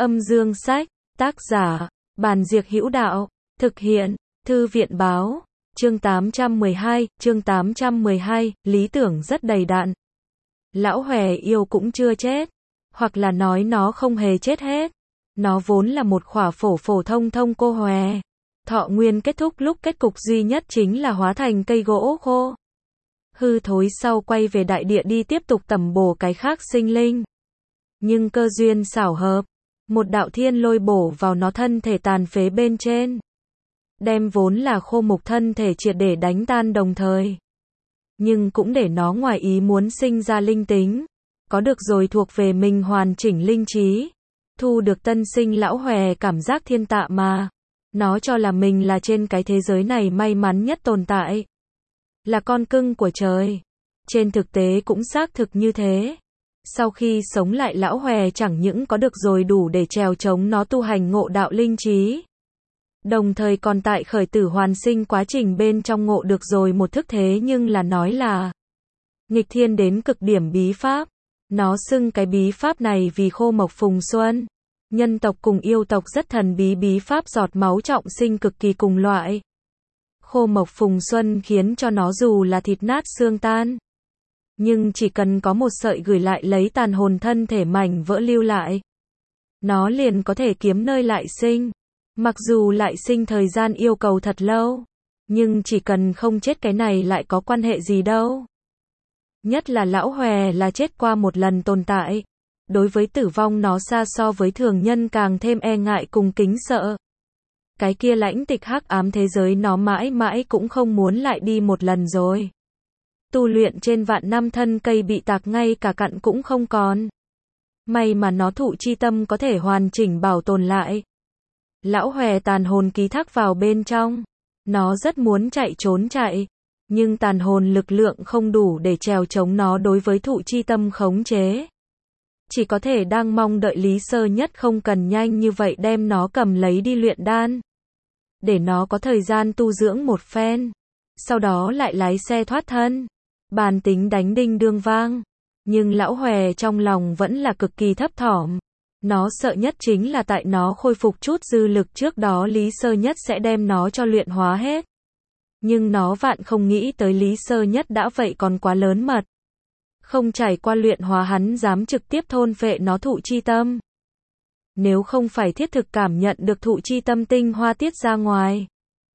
Âm dương sách, tác giả, Bàn Diệc Hữu Đạo, thực hiện, Thư viện báo, chương 812, lý tưởng rất đầy đặn. Lão Hòe yêu cũng chưa chết, hoặc là nói nó không hề chết hết. Nó vốn là một khỏa phổ phổ thông thông cô hòe. Thọ nguyên kết thúc lúc kết cục duy nhất chính là hóa thành cây gỗ khô. Hư thối sau quay về đại địa đi tiếp tục tẩm bổ cái khác sinh linh. Nhưng cơ duyên xảo hợp, một đạo thiên lôi bổ vào nó thân thể tàn phế bên trên. Đem vốn là khô mục thân thể triệt để đánh tan đồng thời. Nhưng cũng để nó ngoài ý muốn sinh ra linh tính. Có được rồi thuộc về mình hoàn chỉnh linh trí. Thu được tân sinh lão hòe cảm giác thiên tạ mà. Nó cho là mình là trên cái thế giới này may mắn nhất tồn tại. Là con cưng của trời. Trên thực tế cũng xác thực như thế. Sau khi sống lại lão hòe chẳng những có được rồi đủ để trèo chống nó tu hành ngộ đạo linh trí. Đồng thời còn tại khởi tử hoàn sinh quá trình bên trong ngộ được rồi một thức thế nhưng là nói là nghịch thiên đến cực điểm bí pháp. Nó xưng cái bí pháp này vì khô mộc phùng xuân. Nhân tộc cùng yêu tộc rất thần bí pháp giọt máu trọng sinh cực kỳ cùng loại. Khô mộc phùng xuân khiến cho nó dù là thịt nát xương tan. Nhưng chỉ cần có một sợi gửi lại lấy tàn hồn thân thể mảnh vỡ lưu lại. Nó liền có thể kiếm nơi lại sinh. Mặc dù lại sinh thời gian yêu cầu thật lâu. Nhưng chỉ cần không chết cái này lại có quan hệ gì đâu. Nhất là lão hòe là chết qua một lần tồn tại. Đối với tử vong nó xa so với thường nhân càng thêm e ngại cùng kính sợ. Cái kia lãnh tịch hắc ám thế giới nó mãi mãi cũng không muốn lại đi một lần rồi. Tu luyện trên vạn năm thân cây bị tạc ngay cả cặn cũng không còn. May mà nó thụ chi tâm có thể hoàn chỉnh bảo tồn lại. Lão hòe tàn hồn ký thác vào bên trong. Nó rất muốn chạy trốn chạy. Nhưng tàn hồn lực lượng không đủ để trèo chống nó đối với thụ chi tâm khống chế. Chỉ có thể đang mong đợi Lý Sơ Nhất không cần nhanh như vậy đem nó cầm lấy đi luyện đan. Để nó có thời gian tu dưỡng một phen. Sau đó lại lái xe thoát thân. Bàn tính đánh đinh đương vang. Nhưng lão hòe trong lòng vẫn là cực kỳ thấp thỏm. Nó sợ nhất chính là tại nó khôi phục chút dư lực trước đó Lý Sơ Nhất sẽ đem nó cho luyện hóa hết. Nhưng nó vạn không nghĩ tới Lý Sơ Nhất đã vậy còn quá lớn mật. Không trải qua luyện hóa hắn dám trực tiếp thôn phệ nó thụ chi tâm. Nếu không phải thiết thực cảm nhận được thụ chi tâm tinh hoa tiết ra ngoài.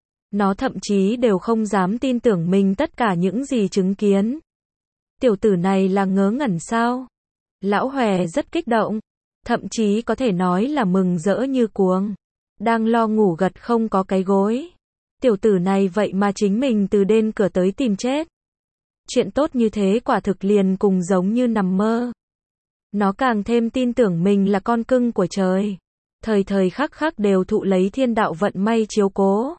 Nó thậm chí đều không dám tin tưởng mình tất cả những gì chứng kiến. Tiểu tử này là ngớ ngẩn sao? Lão hòe rất kích động. Thậm chí có thể nói là mừng rỡ như cuồng. Đang lo ngủ gật không có cái gối. Tiểu tử này vậy mà chính mình từ đên cửa tới tìm chết. Chuyện tốt như thế quả thực liền cùng giống như nằm mơ. Nó càng thêm tin tưởng mình là con cưng của trời. Thời thời khắc khắc đều thụ lấy thiên đạo vận may chiếu cố.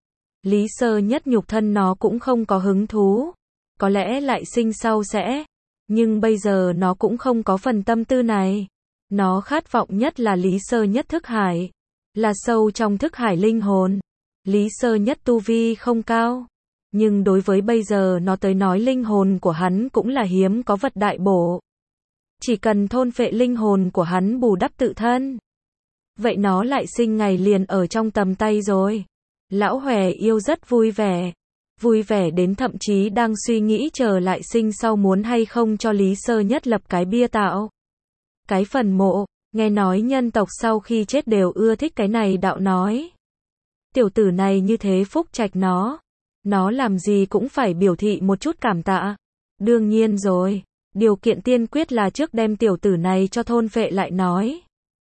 Lý Sơ Nhất nhục thân nó cũng không có hứng thú. Có lẽ lại sinh sau sẽ. Nhưng bây giờ nó cũng không có phần tâm tư này. Nó khát vọng nhất là Lý Sơ Nhất thức hải. Là sâu trong thức hải linh hồn. Lý Sơ Nhất tu vi không cao. Nhưng đối với bây giờ nó tới nói linh hồn của hắn cũng là hiếm có vật đại bổ. Chỉ cần thôn phệ linh hồn của hắn bù đắp tự thân. Vậy nó lại sinh ngày liền ở trong tầm tay rồi. Lão hòe yêu rất vui vẻ. Vui vẻ đến thậm chí đang suy nghĩ chờ lại sinh sau muốn hay không cho Lý Sơ Nhất lập cái bia tạo. Cái phần mộ, nghe nói nhân tộc sau khi chết đều ưa thích cái này đạo nói. Tiểu tử này như thế phúc trạch nó. Nó làm gì cũng phải biểu thị một chút cảm tạ. Đương nhiên rồi. Điều kiện tiên quyết là trước đem tiểu tử này cho thôn phệ lại nói.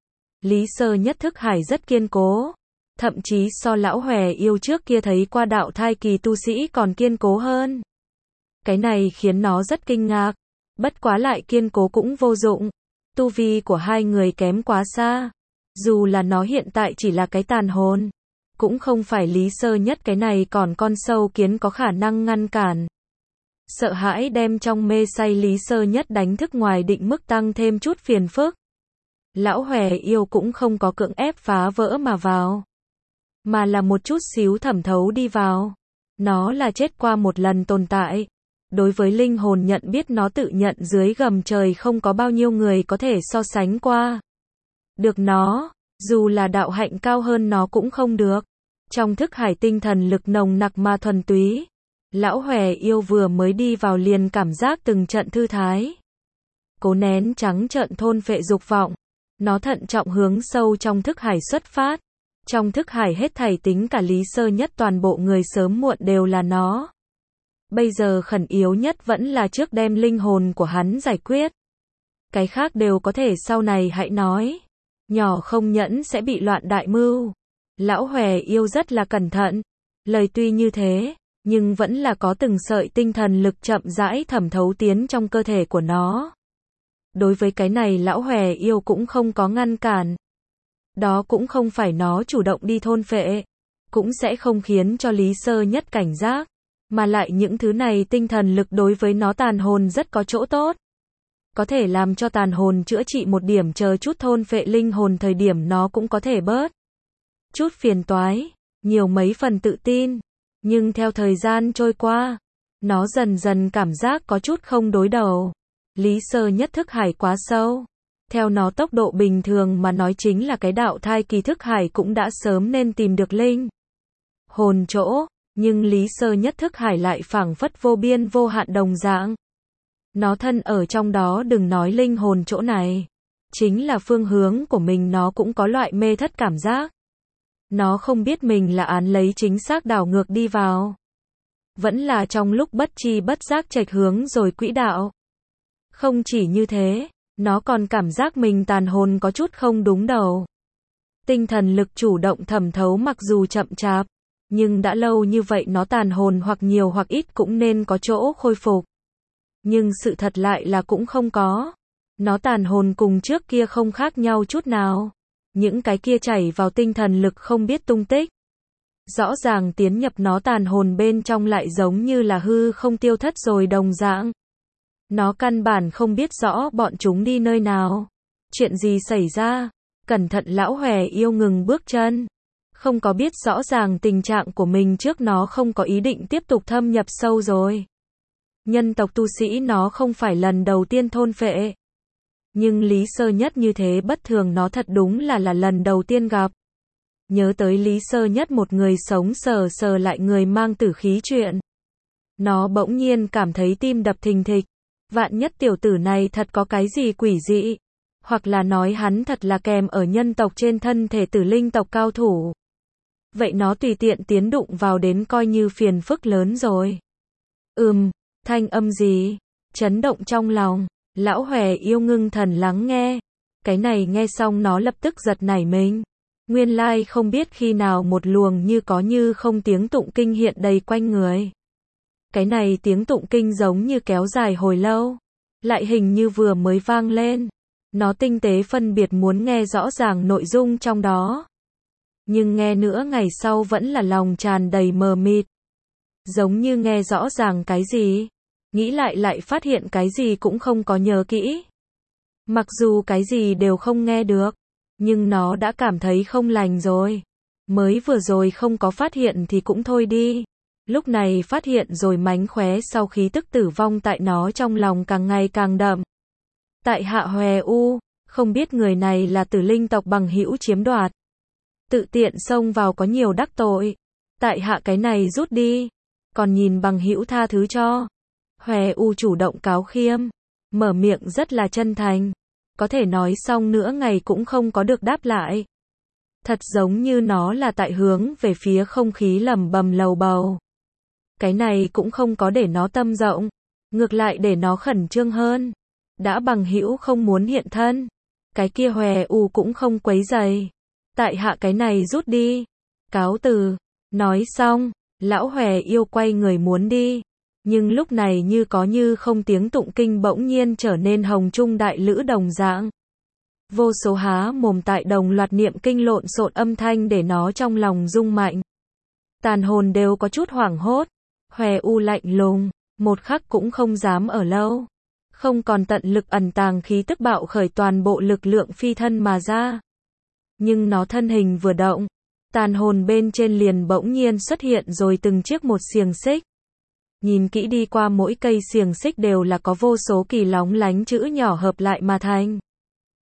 Lý Sơ Nhất thức hải rất kiên cố. Thậm chí so lão hòe yêu trước kia thấy qua đạo thai kỳ tu sĩ còn kiên cố hơn. Cái này khiến nó rất kinh ngạc. Bất quá lại kiên cố cũng vô dụng. Tu vi của hai người kém quá xa. Dù là nó hiện tại chỉ là cái tàn hồn. Cũng không phải Lý Sơ Nhất cái này còn con sâu kiến có khả năng ngăn cản. Sợ hãi đem trong mê say Lý Sơ Nhất đánh thức ngoài định mức tăng thêm chút phiền phức. Lão hòe yêu cũng không có cưỡng ép phá vỡ mà vào. Mà là một chút xíu thẩm thấu đi vào. Nó là chết qua một lần tồn tại. Đối với linh hồn nhận biết nó tự nhận dưới gầm trời không có bao nhiêu người có thể so sánh qua. Được nó, Dù là đạo hạnh cao hơn nó cũng không được. Trong thức hải tinh thần lực nồng nặc mà thuần túy. Lão Hòe Yêu vừa mới đi vào liền cảm giác từng trận thư thái. Cố nén trắng trợn thôn phệ dục vọng. Nó thận trọng hướng sâu trong thức hải xuất phát. Trong thức hải hết thảy tính cả Lý Sơ Nhất toàn bộ người sớm muộn đều là nó. Bây giờ khẩn yếu nhất vẫn là trước đem linh hồn của hắn giải quyết. Cái khác đều có thể sau này hãy nói. Nhỏ không nhẫn sẽ bị loạn đại mưu. Lão Hòe Yêu rất là cẩn thận. Lời tuy như thế, nhưng vẫn là có từng sợi tinh thần lực chậm rãi thẩm thấu tiến trong cơ thể của nó. Đối với cái này Lão Hòe Yêu cũng không có ngăn cản. Đó cũng không phải nó chủ động đi thôn phệ, cũng sẽ không khiến cho Lý Sơ Nhất cảnh giác, mà lại những thứ này tinh thần lực đối với nó tàn hồn rất có chỗ tốt. Có thể làm cho tàn hồn chữa trị một điểm, chờ chút thôn phệ linh hồn thời điểm nó cũng có thể bớt chút phiền toái, nhiều mấy phần tự tin. Nhưng theo thời gian trôi qua, nó dần dần cảm giác có chút không đối đầu. Lý Sơ Nhất thức hải quá sâu. Theo nó tốc độ bình thường mà nói chính là cái đạo thai kỳ thức hải cũng đã sớm nên tìm được linh hồn chỗ, nhưng Lý Sơ Nhất thức hải lại phảng phất vô biên vô hạn đồng dạng. Nó thân ở trong đó, đừng nói linh hồn chỗ này, chính là phương hướng của mình nó cũng có loại mê thất cảm giác. Nó không biết mình là án lấy chính xác đảo ngược đi vào, vẫn là trong lúc bất tri bất giác chệch hướng rồi quỹ đạo. Không chỉ như thế, nó còn cảm giác mình tàn hồn có chút không đúng đầu. Tinh thần lực chủ động thẩm thấu mặc dù chậm chạp, nhưng đã lâu như vậy nó tàn hồn hoặc nhiều hoặc ít cũng nên có chỗ khôi phục. Nhưng sự thật lại là cũng không có. Nó tàn hồn cùng trước kia không khác nhau chút nào. Những cái kia chảy vào tinh thần lực không biết tung tích. Rõ ràng tiến nhập nó tàn hồn bên trong lại giống như là hư không tiêu thất rồi đồng dạng. Nó căn bản không biết rõ bọn chúng đi nơi nào. Chuyện gì xảy ra? Cẩn thận Lão Hòe Yêu ngừng bước chân. Không có biết rõ ràng tình trạng của mình trước, nó không có ý định tiếp tục thâm nhập sâu rồi. Nhân tộc tu sĩ nó không phải lần đầu tiên thôn phệ. Nhưng Lý Sơ Nhất như thế bất thường nó thật đúng là lần đầu tiên gặp. Nhớ tới Lý Sơ Nhất một người sống sờ sờ lại người mang tử khí chuyện. Nó bỗng nhiên cảm thấy tim đập thình thịch. Vạn nhất tiểu tử này thật có cái gì quỷ dị. Hoặc là nói hắn thật là kèm ở nhân tộc trên thân thể tử linh tộc cao thủ. Vậy nó tùy tiện tiến đụng vào đến coi như phiền phức lớn rồi. Thanh âm gì? Chấn động trong lòng. Lão Hòe Yêu ngưng thần lắng nghe. Cái này nghe xong nó lập tức giật nảy mình. Nguyên lai không biết khi nào một luồng như có như không tiếng tụng kinh hiện đầy quanh người. Cái này tiếng tụng kinh giống như kéo dài hồi lâu. Lại hình như vừa mới vang lên. Nó tinh tế phân biệt muốn nghe rõ ràng nội dung trong đó. Nhưng nghe nữa ngày sau vẫn là lòng tràn đầy mờ mịt. Giống như nghe rõ ràng cái gì. Nghĩ lại phát hiện cái gì cũng không có nhớ kỹ. Mặc dù cái gì đều không nghe được. Nhưng nó đã cảm thấy không lành rồi. Mới vừa rồi không có phát hiện thì cũng thôi đi. Lúc này phát hiện rồi mánh khóe sau khí tức tử vong tại nó trong lòng càng ngày càng đậm. Tại hạ Hòe U, không biết người này là tử linh tộc bằng hữu chiếm đoạt. Tự tiện xông vào có nhiều đắc tội. Tại hạ cái này rút đi. Còn nhìn bằng hữu tha thứ cho. Hòe U chủ động cáo khiêm. Mở miệng rất là chân thành. Có thể nói xong nữa ngày cũng không có được đáp lại. Thật giống như nó là tại hướng về phía không khí lẩm bẩm lầu bầu. Cái này cũng không có để nó tâm rộng. Ngược lại để nó khẩn trương hơn. Đã bằng hữu không muốn hiện thân. Cái kia Hòe U cũng không quấy rầy. Tại hạ cái này rút đi. Cáo từ. Nói xong, Lão Hòe Yêu quay người muốn đi. Nhưng lúc này như có như không tiếng tụng kinh bỗng nhiên trở nên hồng trung đại lữ đồng dạng. Vô số há mồm tại đồng loạt niệm kinh lộn xộn âm thanh để nó trong lòng rung mạnh. Tàn hồn đều có chút hoảng hốt. Hòe U lạnh lùng, một khắc cũng không dám ở lâu. Không còn tận lực ẩn tàng khí tức bạo khởi toàn bộ lực lượng phi thân mà ra. Nhưng nó thân hình vừa động, tàn hồn bên trên liền bỗng nhiên xuất hiện rồi từng chiếc một xiềng xích. Nhìn kỹ đi qua mỗi cây xiềng xích đều là có vô số kỳ lóng lánh chữ nhỏ hợp lại mà thành.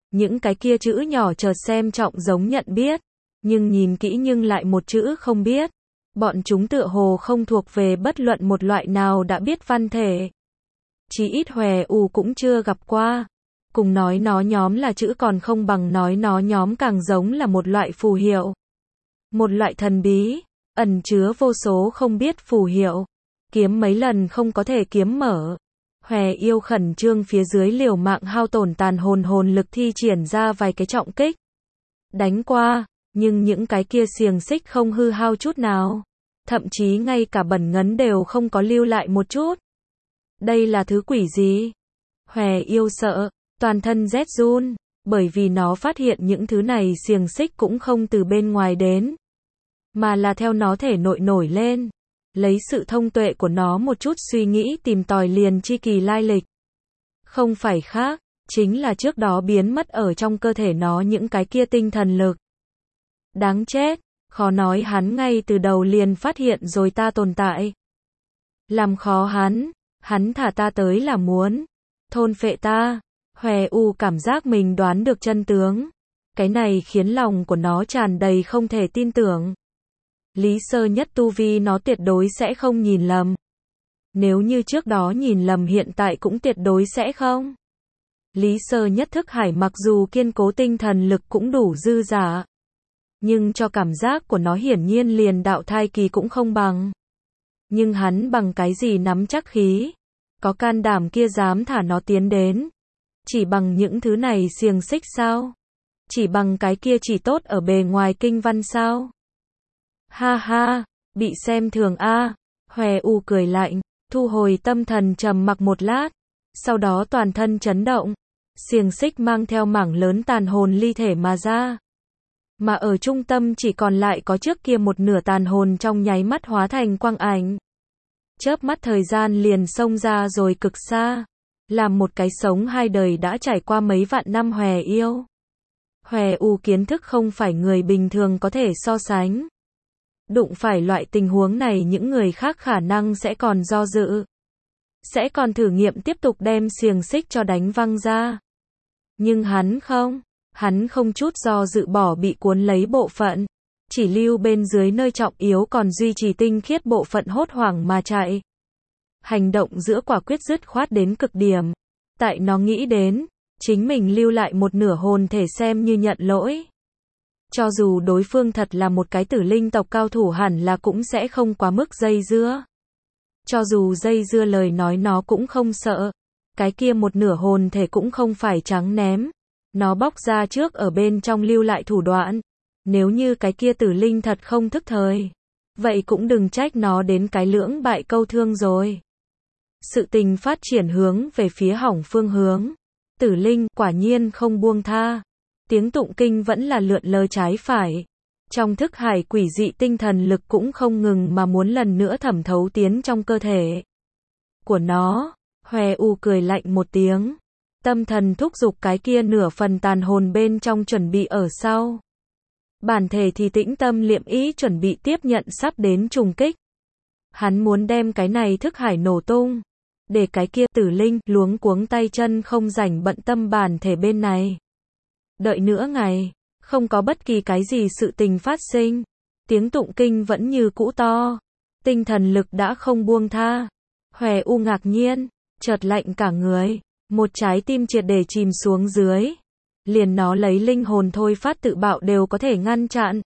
Những cái kia chữ nhỏ chợt xem trọng giống nhận biết, nhưng nhìn kỹ nhưng lại một chữ không biết. Bọn chúng tựa hồ không thuộc về bất luận một loại nào đã biết văn thể. Chí ít Hòe U cũng chưa gặp qua. Cùng nói nó nhóm là chữ còn không bằng nói nó nhóm càng giống là một loại phù hiệu. Một loại thần bí, ẩn chứa vô số không biết phù hiệu. Kiếm mấy lần không có thể kiếm mở. Hòe Yêu khẩn trương phía dưới liều mạng hao tổn tàn hồn lực thi triển ra vài cái trọng kích. Đánh qua, nhưng những cái kia xiềng xích không hư hao chút nào. Thậm chí ngay cả bẩn ngấn đều không có lưu lại một chút. Đây là thứ quỷ gì? Hòe Yêu sợ, toàn thân rét run, bởi vì nó phát hiện những thứ này xiềng xích cũng không từ bên ngoài đến, mà là theo nó thể nội nổi lên. Lấy sự thông tuệ của nó một chút suy nghĩ tìm tòi liền chi kỳ lai lịch. Không phải khác, chính là trước đó biến mất ở trong cơ thể nó những cái kia tinh thần lực. Đáng chết, khó nói hắn ngay từ đầu liền phát hiện rồi ta tồn tại. Làm khó hắn thả ta tới là muốn thôn phệ ta. Hòe U cảm giác mình đoán được chân tướng. Cái này khiến lòng của nó tràn đầy không thể tin tưởng. Lý sơ nhất tu vi nó tuyệt đối sẽ không nhìn lầm. Nếu như trước đó nhìn lầm hiện tại cũng tuyệt đối sẽ không. Lý sơ nhất thức hải mặc dù kiên cố tinh thần lực cũng đủ dư dả. Nhưng cho cảm giác của nó hiển nhiên liền đạo thai kỳ cũng không bằng. Nhưng hắn bằng cái gì nắm chắc khí? Có can đảm kia dám thả nó tiến đến? Chỉ bằng những thứ này xiềng xích sao? Chỉ bằng cái kia chỉ tốt ở bề ngoài kinh văn sao? Ha ha, bị xem thường a. Hòe U cười lạnh, thu hồi tâm thần trầm mặc một lát, sau đó toàn thân chấn động, xiềng xích mang theo mảng lớn tàn hồn ly thể mà ra. Mà ở trung tâm chỉ còn lại có trước kia một nửa tàn hồn trong nháy mắt hóa thành quang ảnh. Chớp mắt thời gian liền xông ra rồi cực xa, làm một cái sống hai đời đã trải qua mấy vạn năm Hòe Yêu. Hòe U kiến thức không phải người bình thường có thể so sánh. Đụng phải loại tình huống này những người khác khả năng sẽ còn do dự. Sẽ còn thử nghiệm tiếp tục đem xiềng xích cho đánh văng ra. Nhưng hắn không chút do dự bỏ bị cuốn lấy bộ phận. Chỉ lưu bên dưới nơi trọng yếu còn duy trì tinh khiết bộ phận hốt hoảng mà chạy. Hành động giữa quả quyết dứt khoát đến cực điểm. Tại nó nghĩ đến, chính mình lưu lại một nửa hồn thể xem như nhận lỗi. Cho dù đối phương thật là một cái tử linh tộc cao thủ hẳn là cũng sẽ không quá mức dây dưa. Cho dù dây dưa lời nói nó cũng không sợ. Cái kia một nửa hồn thể cũng không phải trắng ném. Nó bóc ra trước ở bên trong lưu lại thủ đoạn. Nếu như cái kia tử linh thật không thức thời, vậy cũng đừng trách nó đến cái lưỡng bại câu thương rồi. Sự tình phát triển hướng về phía hỏng phương hướng. Tử linh quả nhiên không buông tha. Tiếng tụng kinh vẫn là lượn lờ trái phải. Trong thức hải quỷ dị tinh thần lực cũng không ngừng mà muốn lần nữa thẩm thấu tiến trong cơ thể của nó. Hòe U cười lạnh một tiếng. Tâm thần thúc giục cái kia nửa phần tàn hồn bên trong chuẩn bị ở sau. Bản thể thì tĩnh tâm liệm ý chuẩn bị tiếp nhận sắp đến trùng kích. Hắn muốn đem cái này thức hải nổ tung. Để cái kia tử linh luống cuống tay chân không rảnh bận tâm bản thể bên này. Đợi nửa ngày, không có bất kỳ cái gì sự tình phát sinh. Tiếng tụng kinh vẫn như cũ to. Tinh thần lực đã không buông tha. Hòe U ngạc nhiên, chợt lạnh cả người. Một trái tim triệt để chìm xuống dưới. Liền nó lấy linh hồn thôi phát tự bạo đều có thể ngăn chặn.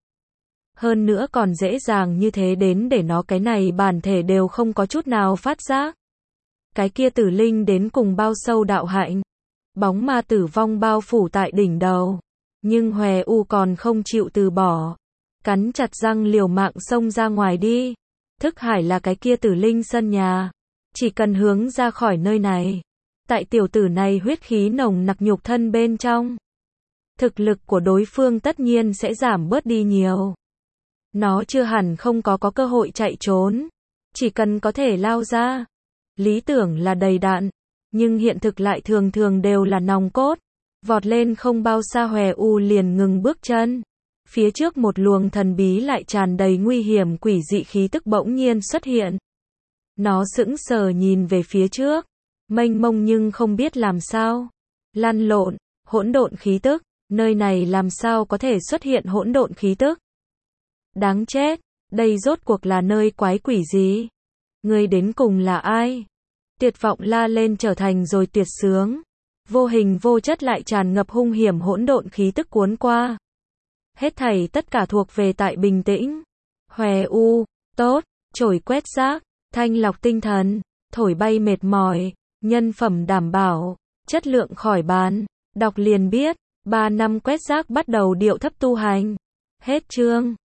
Hơn nữa còn dễ dàng như thế đến để nó cái này bản thể đều không có chút nào phát giác. Cái kia tử linh đến cùng bao sâu đạo hạnh. Bóng ma tử vong bao phủ tại đỉnh đầu. Nhưng Hòe U còn không chịu từ bỏ. Cắn chặt răng liều mạng xông ra ngoài đi. Thức hải là cái kia tử linh sân nhà. Chỉ cần hướng ra khỏi nơi này. Tại tiểu tử này huyết khí nồng nặc nhục thân bên trong. Thực lực của đối phương tất nhiên sẽ giảm bớt đi nhiều. Nó chưa hẳn không có cơ hội chạy trốn. Chỉ cần có thể lao ra. Lý tưởng là đầy đạn. Nhưng hiện thực lại thường thường đều là nòng cốt. Vọt lên không bao xa Hòe U liền ngừng bước chân. Phía trước một luồng thần bí lại tràn đầy nguy hiểm quỷ dị khí tức bỗng nhiên xuất hiện. Nó sững sờ nhìn về phía trước. Mênh mông nhưng không biết làm sao. Lăn lộn. Hỗn độn khí tức, nơi này làm sao có thể xuất hiện hỗn độn khí tức? Đáng chết, đây rốt cuộc là nơi quái quỷ gì? Ngươi đến cùng là ai? Tuyệt vọng la lên trở thành rồi tuyệt sướng. Vô hình vô chất lại tràn ngập hung hiểm hỗn độn khí tức cuốn qua. Hết thảy tất cả thuộc về tại bình tĩnh. Hòe u, tốt, chổi quét rác, thanh lọc tinh thần, thổi bay mệt mỏi, nhân phẩm đảm bảo, chất lượng khỏi bàn. Đọc liền biết, 3 năm quét rác bắt đầu điệu thấp tu hành. Hết chương.